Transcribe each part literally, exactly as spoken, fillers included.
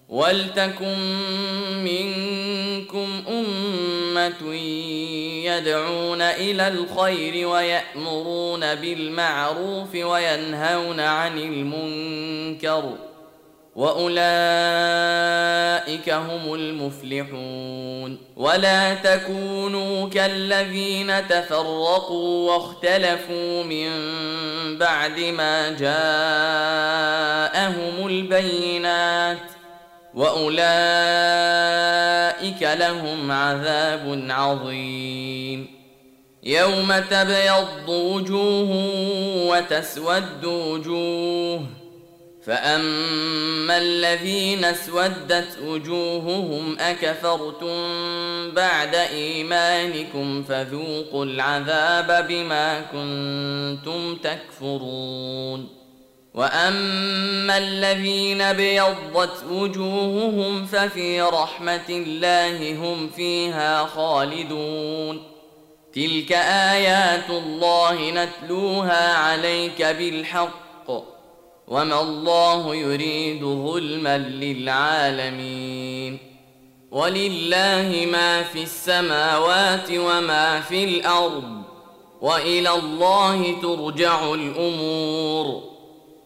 ولتكن منكم أمة يدعون إلى الخير ويأمرون بالمعروف وينهون عن المنكر وأولئك هم المفلحون. ولا تكونوا كالذين تفرقوا واختلفوا من بعد ما جاءهم البينات وأولئك لهم عذاب عظيم. يوم تبيض وجوه وتسود وجوه، فأما الذين اسودت وجوههم أكفرتم بعد إيمانكم فذوقوا العذاب بما كنتم تكفرون. وأما الذين ابيضت وجوههم ففي رحمة الله هم فيها خالدون. تلك آيات الله نتلوها عليك بالحق، وما الله يريد ظلما للعالمين. ولله ما في السماوات وما في الأرض، وإلى الله ترجع الأمور.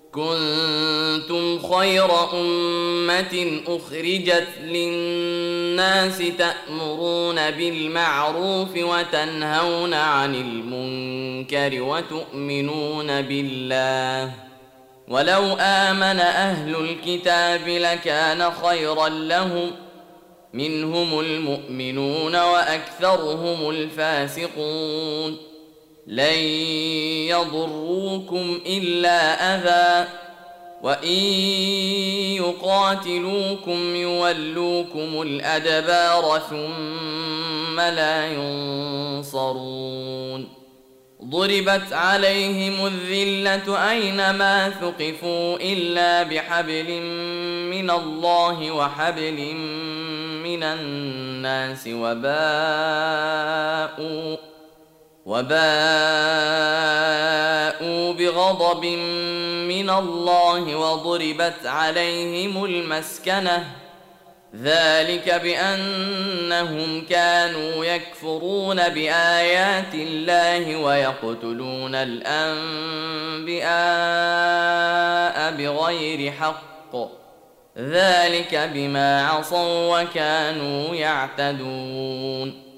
كنتم خير أمة أخرجت للناس تأمرون بالمعروف وتنهون عن المنكر وتؤمنون بالله. ولو آمن أهل الكتاب لكان خيرا لهم، منهم المؤمنون وأكثرهم الفاسقون. لن يضروكم إلا أذى، وإن يقاتلوكم يولوكم الأدبار ثم لا ينصرون. ضربت عليهم الذلة أينما ثقفوا إلا بحبل من الله وحبل من الناس وباءوا وباءوا بغضب من الله وضربت عليهم المسكنة، ذلك بأنهم كانوا يكفرون بآيات الله ويقتلون الأنبياء بغير حق، ذلك بما عصوا وكانوا يعتدون.